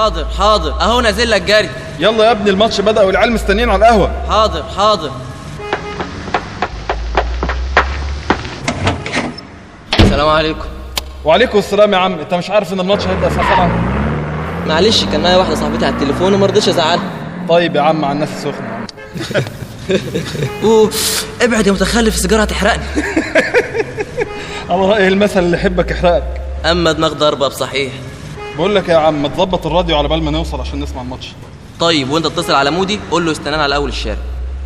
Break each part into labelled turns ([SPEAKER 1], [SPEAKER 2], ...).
[SPEAKER 1] حاضر حاضر، اهو نازل لك جري.
[SPEAKER 2] يلا يا ابني الماتش بدأ والعيال مستنيين على القهوة.
[SPEAKER 1] حاضر حاضر. السلام عليكم.
[SPEAKER 2] وعليكم السلام يا عم. انت مش عارف ان الماتش هيبدأ الساعة 7؟
[SPEAKER 1] معلش كان معايا واحدة صاحبتي على التليفون وما رضيتش ازعلها.
[SPEAKER 2] طيب يا عم على الناس السخنة.
[SPEAKER 1] اوف ابعد يا متخلف، السيجارة هتحرقني.
[SPEAKER 2] على رأي المثل اللي يحبك يحرقك.
[SPEAKER 1] اما دماغ ضربة بصحيح.
[SPEAKER 2] بقول لك يا عم تظبط الراديو على بال ما نوصل عشان نسمع الماتش.
[SPEAKER 1] طيب وانت اتصل على مودي قول له استنانا على اول الشارع.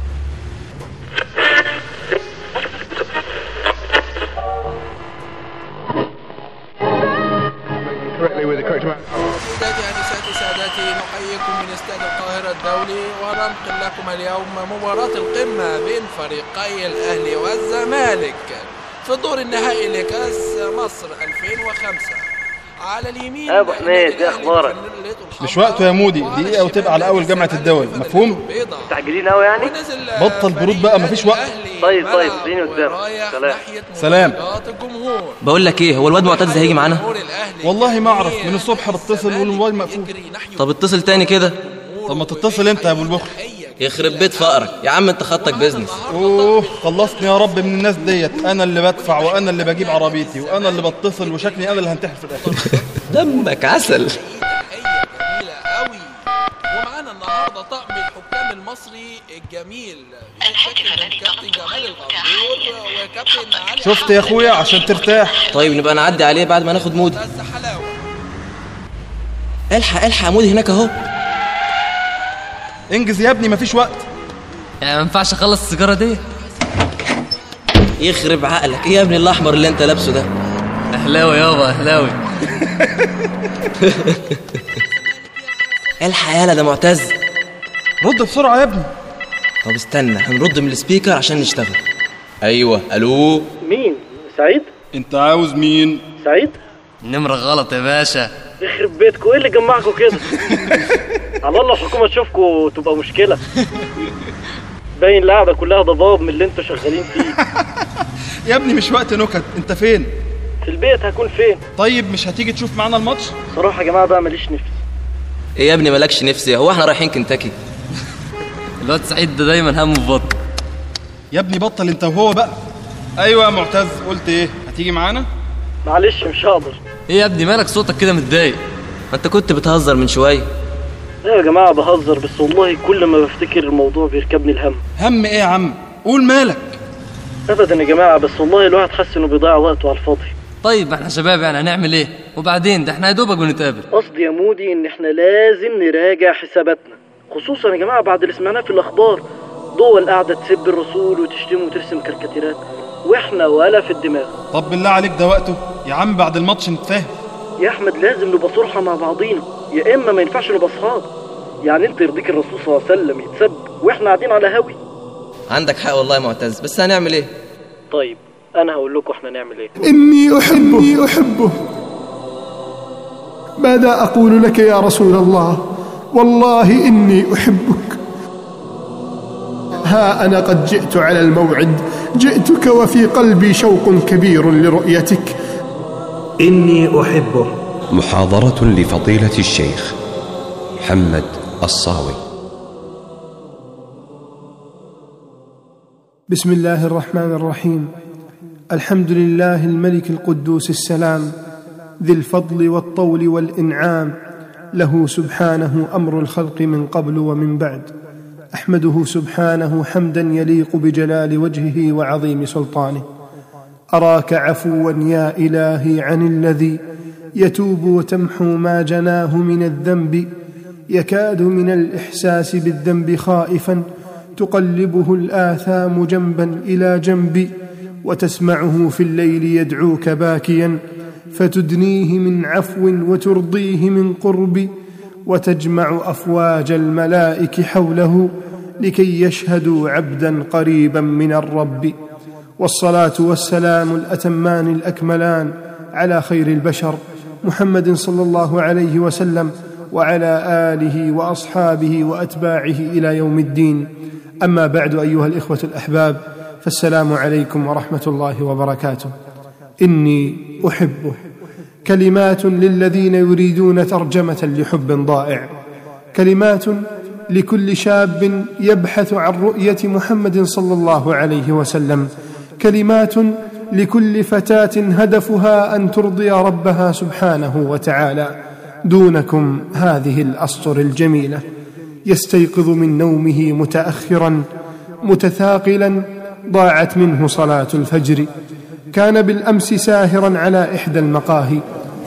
[SPEAKER 3] سيداتي سادتي، نحييكم من استاد القاهرة الدولي وننقل لكم اليوم مباراة القمة بين فريقي الأهلي والزمالك في الدور النهائي لكأس مصر 2005. على اليمين
[SPEAKER 4] ابو حميد، ايه اخبارك؟
[SPEAKER 2] مش وقته يا مودي، دقيقة وتبقى على اول جامعة الدول، مفهوم؟
[SPEAKER 4] مستعجلين قوي يعني؟
[SPEAKER 2] بطل برود بقى، مفيش وقت.
[SPEAKER 4] طيب اديني قدام.
[SPEAKER 2] سلام.
[SPEAKER 1] بقول لك ايه، هو الواد معتز هيجي معانا؟
[SPEAKER 2] والله ما اعرف، من الصبح بتصل والموبايل مقفول.
[SPEAKER 1] طب اتصل تاني كده.
[SPEAKER 2] طب ما تتصل انت يا ابو البخل.
[SPEAKER 1] يخرب بيت فقرك يا عم، انت خطك بيزنس.
[SPEAKER 2] خلصني يا رب من الناس ديت. انا اللي بدفع وانا اللي بجيب عربيتي وانا اللي بتصل، وشكلي انا اللي هنتحر في الاخر.
[SPEAKER 1] دمك عسل.
[SPEAKER 3] ومعانا النهارده طقم الحكام المصري الجميل كابتن جمال الغندور وكابتن علي.
[SPEAKER 2] شفت يا اخويا عشان ترتاح.
[SPEAKER 1] طيب نبقى نعدي عليه بعد ما ناخد مودي. الحق يا مودي هناك اهو.
[SPEAKER 2] انجز يا ابني مفيش وقت.
[SPEAKER 1] يعني ما ينفعش اخلص السيجاره دي. يخرب عقلك، ايه يا ابني الاحمر اللي انت لابسه ده؟ اهلاوي يابا اهلاوي. الحق يالا ده معتز.
[SPEAKER 2] رد بسرعه يا ابني.
[SPEAKER 1] طب استنى هنرد من السبيكر عشان نشتغل. ايوه الو.
[SPEAKER 4] مين؟ سعيد؟
[SPEAKER 2] انت عاوز مين؟
[SPEAKER 4] سعيد؟
[SPEAKER 1] النمره غلط يا باشا.
[SPEAKER 4] يخرب بيتكم، ايه اللي جمعكم كده؟ على الله الحكومه تشوفكم تبقى مشكله. باين القعده كلها ضباب من اللي انتوا شغالين فيه.
[SPEAKER 2] يا ابني مش وقت نكت، انت فين؟
[SPEAKER 4] في البيت. هكون فين؟
[SPEAKER 2] طيب مش هتيجي تشوف معانا الماتش؟
[SPEAKER 4] صراحه يا جماعه بقى ماليش نفس.
[SPEAKER 1] ايه يا ابني مالكش نفسي؟ هو احنا رايحين كنتاكي؟ الواد سعيد ده دايما همه في بطن.
[SPEAKER 2] يا ابني بطل انت وهو بقى. ايوه يا معتز، قلت ايه؟ هتيجي معانا؟
[SPEAKER 4] معلش مش هقدر.
[SPEAKER 1] ايه يا ابني مالك صوتك كده متضايق؟ ما انت كنت بتهزر من شويه.
[SPEAKER 4] لا يا جماعه بهزر، بس والله كل ما بفتكر الموضوع بيركبني الهم.
[SPEAKER 2] هم ايه يا عم؟ قول مالك.
[SPEAKER 4] ابدا يا جماعه، بس والله الواحد حس انه بيضيع وقته على الفاضي.
[SPEAKER 1] طيب احنا شباب يعني هنعمل ايه؟ وبعدين ده احنا يا دوبك بنتقابل.
[SPEAKER 4] قصدي يا مودي ان احنا لازم نراجع حساباتنا، خصوصا يا جماعه بعد اللي سمعناه في الاخبار. دول قاعده تسب الرسول وتشتم وترسم كاريكاتيرات، واحنا ولا في الدماغ.
[SPEAKER 2] طب بالله عليك ده وقته يا عم، بعد الماتش نتفاهم.
[SPEAKER 4] يا احمد لازم نبقى صرحه مع بعضينا، يا اما ما ينفعش نبقى اصحاب. يعني انت يرضيك الرسول صلى الله عليه وسلم يتسب واحنا قاعدين على هوي؟
[SPEAKER 1] عندك حق والله يا معتز، بس هنعمل ايه؟
[SPEAKER 4] طيب انا هقول لكم احنا نعمل ايه.
[SPEAKER 5] اني احبه. ماذا اقول لك يا رسول الله؟ والله اني احبك. ها انا قد جئت على الموعد، جئتك وفي قلبي شوق كبير لرؤيتك.
[SPEAKER 6] إني أحبه.
[SPEAKER 7] محاضرة لفضيلة الشيخ محمد الصاوي.
[SPEAKER 5] بسم الله الرحمن الرحيم. الحمد لله الملك القدوس السلام، ذي الفضل والطول والإنعام، له سبحانه أمر الخلق من قبل ومن بعد. أحمده سبحانه حمدا يليق بجلال وجهه وعظيم سلطانه. أراك عفوا يا إلهي عن الذي يتوب وتمحو ما جناه من الذنب، يكاد من الإحساس بالذنب خائفا، تقلبه الآثام جنبا إلى جنب، وتسمعه في الليل يدعوك باكيا، فتدنيه من عفو وترضيه من قرب، وتجمع أفواج الملائك حوله لكي يشهدوا عبدا قريبا من الرب. والصلاة والسلام الأتمان الأكملان على خير البشر محمد صلى الله عليه وسلم، وعلى آله وأصحابه وأتباعه إلى يوم الدين. أما بعد أيها الإخوة الأحباب، فالسلام عليكم ورحمة الله وبركاته. إني أحبه. كلمات للذين يريدون ترجمة لحب ضائع، كلمات لكل شاب يبحث عن رؤية محمد صلى الله عليه وسلم، كلمات لكل فتاة هدفها أن ترضي ربها سبحانه وتعالى. دونكم هذه الأسطر الجميلة. يستيقظ من نومه متأخرا متثاقلا، ضاعت منه صلاة الفجر. كان بالأمس ساهرا على إحدى المقاهي،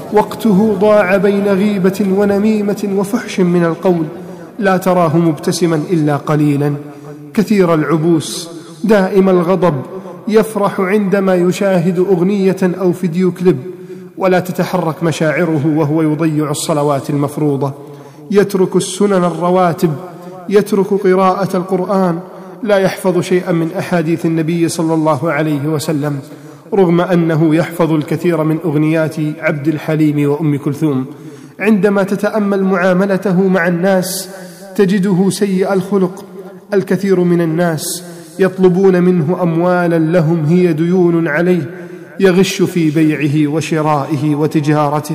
[SPEAKER 5] وقته ضاع بين غيبة ونميمة وفحش من القول. لا تراه مبتسما إلا قليلا، كثير العبوس، دائم الغضب، يفرح عندما يشاهد أغنية أو فيديو كليب، ولا تتحرك مشاعره وهو يضيع الصلوات المفروضة، يترك السنن الرواتب، يترك قراءة القرآن، لا يحفظ شيئا من أحاديث النبي صلى الله عليه وسلم، رغم أنه يحفظ الكثير من أغنيات عبد الحليم وأم كلثوم. عندما تتأمل معاملته مع الناس تجده سيء الخلق. الكثير من الناس يطلبون منه أموالا لهم هي ديون عليه، يغش في بيعه وشرائه وتجارته.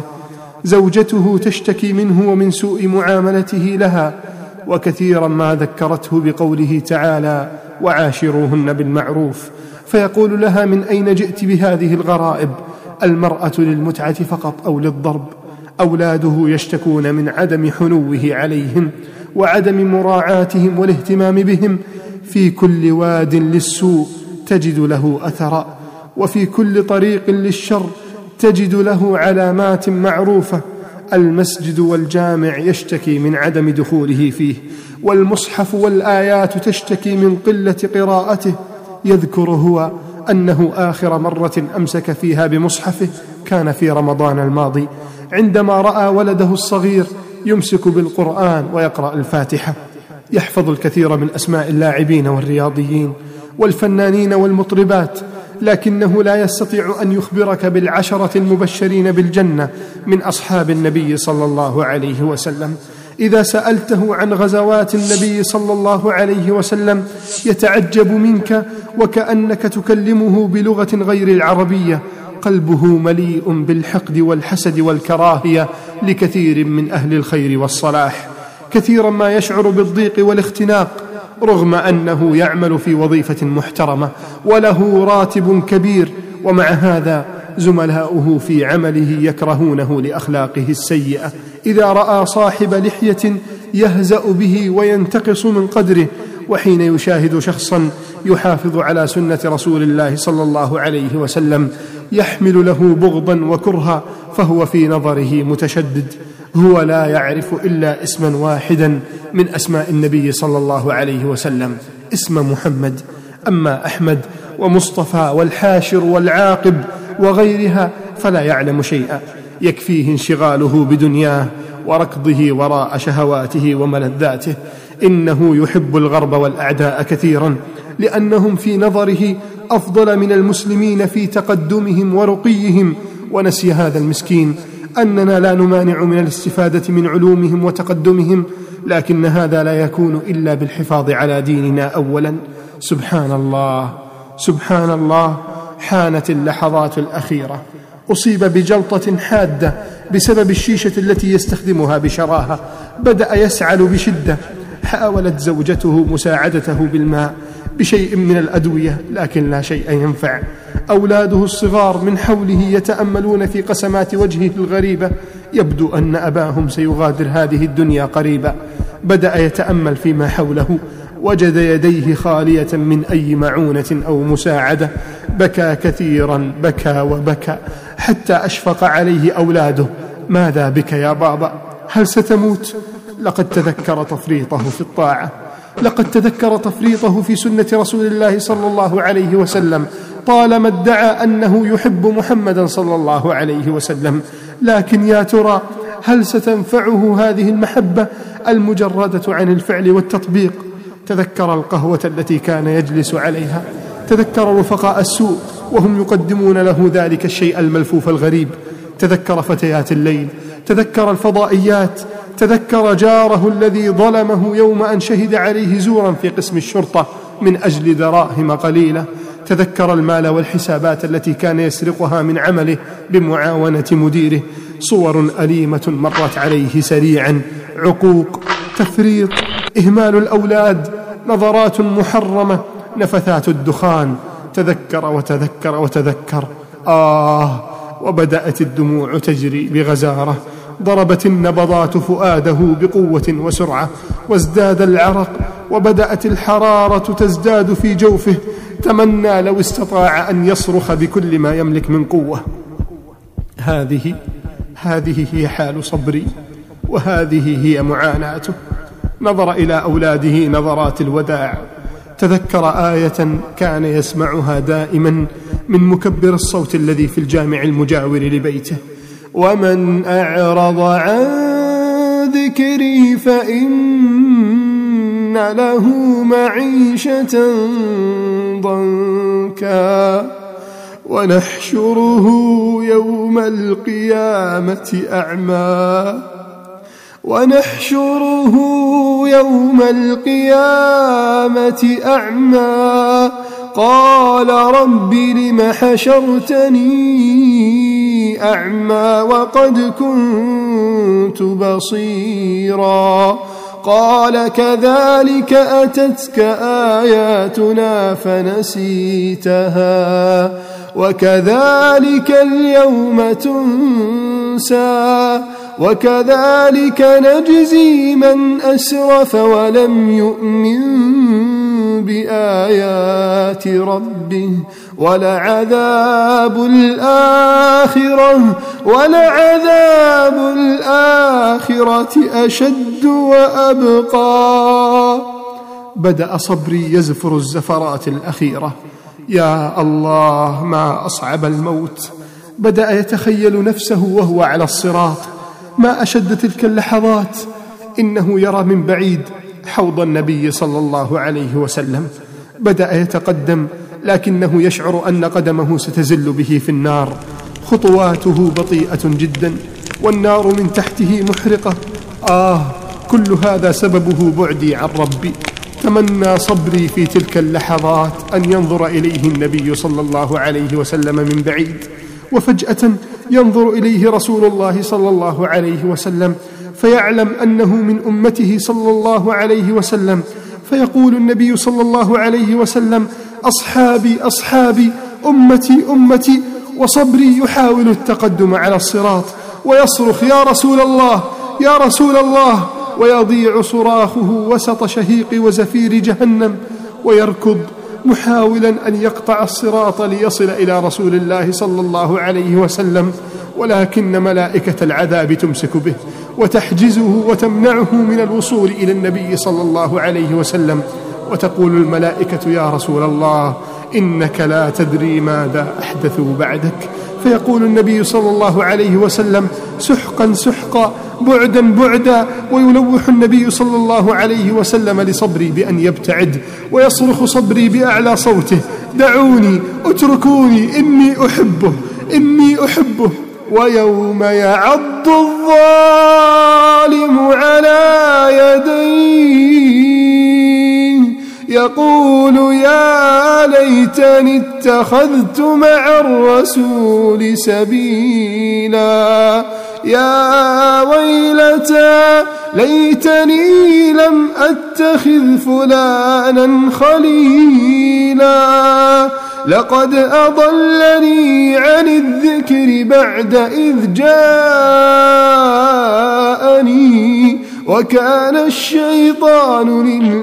[SPEAKER 5] زوجته تشتكي منه ومن سوء معاملته لها، وكثيرا ما ذكرته بقوله تعالى: وعاشروهن بالمعروف، فيقول لها: من أين جئت بهذه الغرائب؟ المرأة للمتعة فقط أو للضرب. أولاده يشتكون من عدم حنوه عليهم وعدم مراعاتهم والاهتمام بهم. في كل واد للسوء تجد له أثرا، وفي كل طريق للشر تجد له علامات معروفة. المسجد والجامع يشتكي من عدم دخوله فيه، والمصحف والآيات تشتكي من قلة قراءته. يذكر هو أنه آخر مرة أمسك فيها بمصحفه كان في رمضان الماضي، عندما رأى ولده الصغير يمسك بالقرآن ويقرأ الفاتحة. يحفظ الكثير من أسماء اللاعبين والرياضيين والفنانين والمطربات، لكنه لا يستطيع أن يخبرك بالعشرة المبشرين بالجنة من أصحاب النبي صلى الله عليه وسلم. إذا سألته عن غزوات النبي صلى الله عليه وسلم يتعجب منك وكأنك تكلمه بلغة غير العربية. قلبه مليء بالحقد والحسد والكراهية لكثير من أهل الخير والصلاح. كثيرا ما يشعر بالضيق والاختناق رغم أنه يعمل في وظيفة محترمة وله راتب كبير، ومع هذا زملاؤه في عمله يكرهونه لأخلاقه السيئة. إذا رأى صاحب لحية يهزأ به وينتقص من قدره، وحين يشاهد شخصا يحافظ على سنة رسول الله صلى الله عليه وسلم يحمل له بغضا وكرها، فهو في نظره متشدد. هو لا يعرف إلا اسما واحدا من أسماء النبي صلى الله عليه وسلم، اسم محمد. أما أحمد ومصطفى والحاشر والعاقب وغيرها فلا يعلم شيئا، يكفيه انشغاله بدنياه وركضه وراء شهواته وملذاته. إنه يحب الغرب والأعداء كثيرا، لأنهم في نظره أفضل من المسلمين في تقدمهم ورقيهم. ونسي هذا المسكين أننا لا نمانع من الاستفادة من علومهم وتقدمهم، لكن هذا لا يكون إلا بالحفاظ على ديننا أولا. سبحان الله، سبحان الله، حانت اللحظات الأخيرة. أصيب بجلطة حادة بسبب الشيشة التي يستخدمها بشراهة، بدأ يسعل بشدة. حاولت زوجته مساعدته بالماء بشيء من الأدوية، لكن لا شيء ينفع. أولاده الصغار من حوله يتأملون في قسمات وجهه الغريبة، يبدو أن أباهم سيغادر هذه الدنيا قريبا. بدأ يتأمل فيما حوله، وجد يديه خالية من أي معونة أو مساعدة. بكى كثيرا، بكى وبكى حتى أشفق عليه أولاده. ماذا بك يا بابا؟ هل ستموت؟ لقد تذكر تفريطه في الطاعة، لقد تذكر تفريطه في سنة رسول الله صلى الله عليه وسلم. طالما ادعى أنه يحب محمدا صلى الله عليه وسلم، لكن يا ترى هل ستنفعه هذه المحبة المجردة عن الفعل والتطبيق؟ تذكر القهوة التي كان يجلس عليها، تذكر رفقاء السوء وهم يقدمون له ذلك الشيء الملفوف الغريب، تذكر فتيات الليل، تذكر الفضائيات، تذكر جاره الذي ظلمه يوم أن شهد عليه زورا في قسم الشرطة من أجل دراهم قليلة، تذكر المال والحسابات التي كان يسرقها من عمله بمعاونة مديره. صور أليمة مرت عليه سريعا: عقوق، تفريط، إهمال الأولاد، نظرات محرمة، نفثات الدخان. تذكر وتذكر وتذكر. وبدأت الدموع تجري بغزارة. ضربت النبضات فؤاده بقوة وسرعة، وازداد العرق، وبدأت الحرارة تزداد في جوفه. تمنى لو استطاع أن يصرخ بكل ما يملك من قوة. هذه هي حال صبري، وهذه هي معاناته. نظر إلى أولاده نظرات الوداع. تذكر آية كان يسمعها دائما من مكبر الصوت الذي في الجامع المجاور لبيته: ومن أعرض عن ذكري فإن له معيشة ضنكا ونحشره يوم القيامة أعمى قال رب لم حشرتني أعمى وقد كنت بصيرا قال كذلك أتتك آياتنا فنسيتها وكذلك اليوم تنسى وكذلك نجزي من أسرف ولم يؤمن بآيات ربه ولعذاب الآخرة أشد وأبقى. بدأ صبري يزفر الزفرات الأخيرة. يا الله ما أصعب الموت. بدأ يتخيل نفسه وهو على الصراط. ما أشد تلك اللحظات. إنه يرى من بعيد حوض النبي صلى الله عليه وسلم. بدأ يتقدم لكنه يشعر أن قدمه ستزل به في النار. خطواته بطيئة جدا والنار من تحته محرقة. كل هذا سببه بعدي عن ربي. تمنى صبري في تلك اللحظات أن ينظر إليه النبي صلى الله عليه وسلم من بعيد، وفجأة ينظر إليه رسول الله صلى الله عليه وسلم فيعلم أنه من أمته صلى الله عليه وسلم. فيقول النبي صلى الله عليه وسلم: أصحابي أصحابي، أمتي أمتي. وصبري يحاول التقدم على الصراط ويصرخ: يا رسول الله يا رسول الله، ويضيع صراخه وسط شهيق وزفير جهنم، ويركض محاولا أن يقطع الصراط ليصل إلى رسول الله صلى الله عليه وسلم، ولكن ملائكة العذاب تمسك به وتحجزه وتمنعه من الوصول إلى النبي صلى الله عليه وسلم. وتقول الملائكة: يا رسول الله إنك لا تدري ماذا أحدثوا بعدك. فيقول النبي صلى الله عليه وسلم: سحقا سحقا، بعدا بعدا. ويلوح النبي صلى الله عليه وسلم لصبري بأن يبتعد، ويصرخ صبري بأعلى صوته: دعوني، اتركوني، إني أحبه إني أحبه. ويوم يعض الظالم على يديه يقول: يا ليتني اتخذت مع الرسول سبيلا، يا ويلتى ليتني لم أتخذ فلانا خليلا، لقد أضلني عن الذكر بعد إذ جاءني وكان الشيطان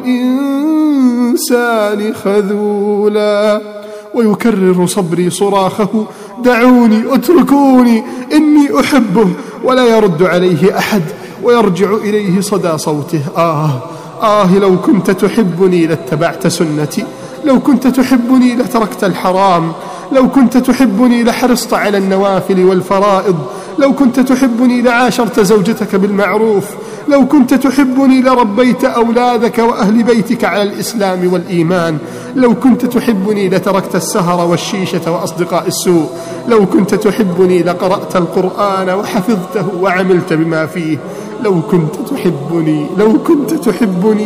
[SPEAKER 5] للإنسان خذولا. ويكرر صبري صراخه: دعوني، اتركوني، إني أحبه. ولا يرد عليه أحد، ويرجع إليه صدى صوته: لو كنت تحبني لاتبعت سنتي، لو كنت تحبني لتركت الحرام، لو كنت تحبني لحرصت على النوافل والفرائض، لو كنت تحبني لعاشرت زوجتك بالمعروف، لو كنت تحبني لربيت أولادك وأهل بيتك على الإسلام والإيمان، لو كنت تحبني لتركت السهر والشيشة وأصدقاء السوء، لو كنت تحبني لقرأت القرآن وحفظته وعملت بما فيه، لو كنت تحبني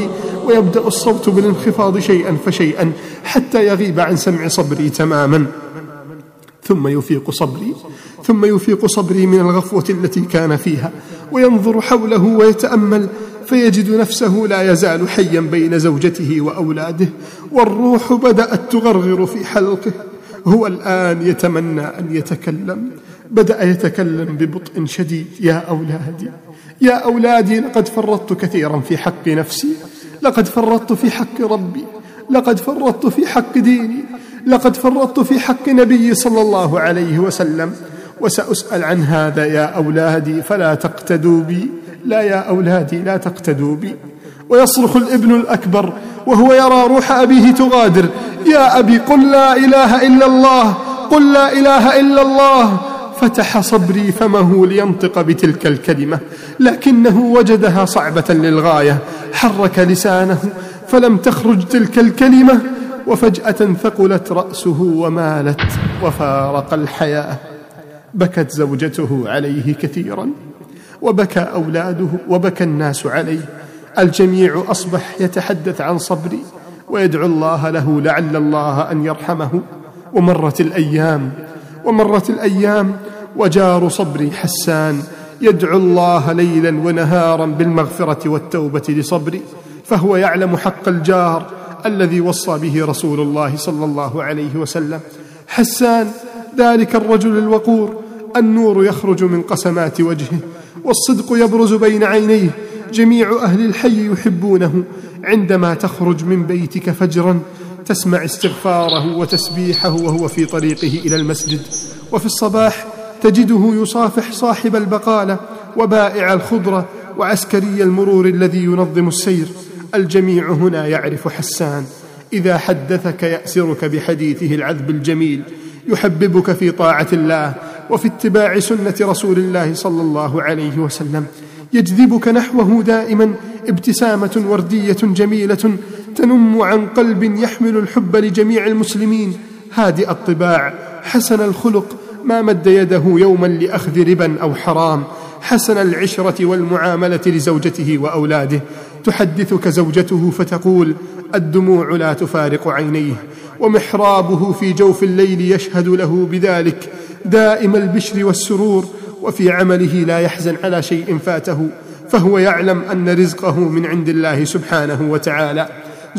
[SPEAKER 5] ويبدأ الصوت بالانخفاض شيئا فشيئا حتى يغيب عن سمع صبري تماما، ثم يفيق صبري من الغفوة التي كان فيها، وينظر حوله ويتأمل فيجد نفسه لا يزال حيا بين زوجته وأولاده، والروح بدأت تغرغر في حلقه. هو الآن يتمنى أن يتكلم، بدأ يتكلم ببطء شديد: يا أولادي، لقد فرطت كثيرا في حق نفسي، لقد فرطت في حق ربي، لقد فرطت في حق ديني، لقد فرطت في حق نبي صلى الله عليه وسلم، وسأسأل عن هذا يا أولادي فلا تقتدوا بي. لا يا أولادي، لا تقتدوا بي. ويصرخ الابن الأكبر وهو يرى روح أبيه تغادر: يا أبي، قل لا إله إلا الله، قل لا إله إلا الله. فتح صبري فمه لينطق بتلك الكلمة، لكنه وجدها صعبة للغاية. حرك لسانه فلم تخرج تلك الكلمة، وفجأة ثقلت رأسه ومالت وفارق الحياة. بكت زوجته عليه كثيرا، وبكى أولاده، وبكى الناس عليه. الجميع أصبح يتحدث عن صبري ويدعو الله له لعل الله أن يرحمه. ومرت الأيام وجار صبري حسان يدعو الله ليلا ونهارا بالمغفرة والتوبة لصبري، فهو يعلم حق الجار الذي وصى به رسول الله صلى الله عليه وسلم. حسان ذلك الرجل الوقور، النور يخرج من قسمات وجهه، والصدق يبرز بين عينيه. جميع أهل الحي يحبونه. عندما تخرج من بيتك فجرا تسمع استغفاره وتسبيحه وهو في طريقه إلى المسجد، وفي الصباح تجده يصافح صاحب البقالة وبائع الخضرة وعسكري المرور الذي ينظم السير. الجميع هنا يعرف حسان، إذا حدثك يأسرك بحديثه العذب الجميل، يحببك في طاعة الله وفي اتباع سنة رسول الله صلى الله عليه وسلم. يجذبك نحوه دائما ابتسامة وردية جميلة تنم عن قلب يحمل الحب لجميع المسلمين، هادئ الطباع، حسن الخلق، ما مد يده يوما لأخذ ربا أو حرام، حسن العشرة والمعاملة لزوجته وأولاده. تحدثك زوجته فتقول: الدموع لا تفارق عينيه، ومحرابه في جوف الليل يشهد له بذلك، دائم البشر والسرور، وفي عمله لا يحزن على شيء فاته، فهو يعلم أن رزقه من عند الله سبحانه وتعالى.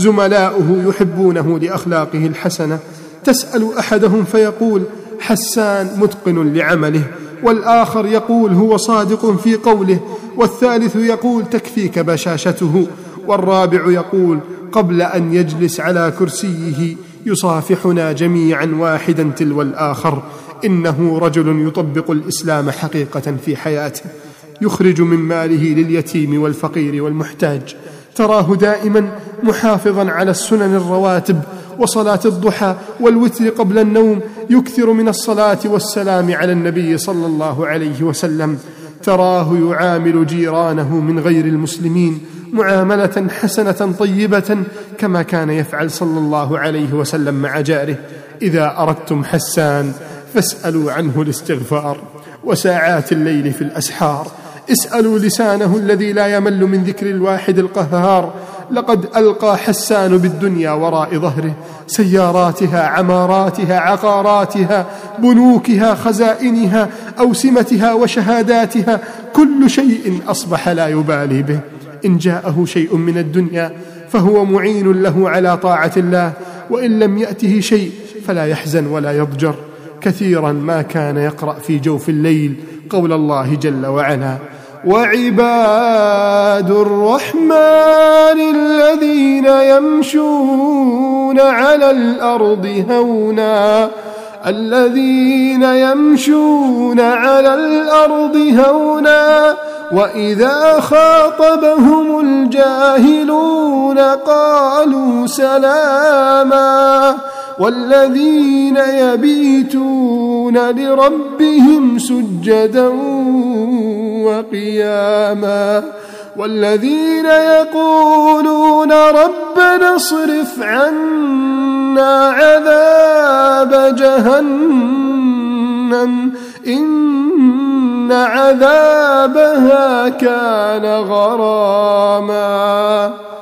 [SPEAKER 5] زملاؤه يحبونه لأخلاقه الحسنة. تسأل أحدهم فيقول: حسان متقن لعمله، والآخر يقول: هو صادق في قوله، والثالث يقول: تكفيك بشاشته، والرابع يقول: قبل أن يجلس على كرسيه يصافحنا جميعا واحدا تلو الآخر. إنه رجل يطبق الإسلام حقيقة في حياته، يخرج من ماله لليتيم والفقير والمحتاج. تراه دائما محافظا على السنن الرواتب وصلاة الضحى والوتر قبل النوم، يكثر من الصلاة والسلام على النبي صلى الله عليه وسلم. تراه يعامل جيرانه من غير المسلمين معاملة حسنة طيبة كما كان يفعل صلى الله عليه وسلم مع جاره. إذا أردتم حسان فاسألوا عنه الاستغفار، وساعات الليل في الأسحار اسألوا لسانه الذي لا يمل من ذكر الواحد القهار. لقد ألقى حسان بالدنيا وراء ظهره، سياراتها، عماراتها، عقاراتها، بنوكها، خزائنها، أوسمتها وشهاداتها، كل شيء أصبح لا يبالي به. إن جاءه شيء من الدنيا فهو معين له على طاعة الله، وإن لم يأته شيء فلا يحزن ولا يضجر. كثيرا ما كان يقرأ في جوف الليل قول الله جل وعلا: وعباد الرحمن الذين يمشون على الأرض هونا، الذين يمشون على الأرض هونا، وإذا خاطبهم الجاهلون قالوا سلاما، والذين يبيتون لربهم سجدا وقياما، والذين يقولون ربنا اصرف عنا عذاب جهنم إن عذابها كان غراما.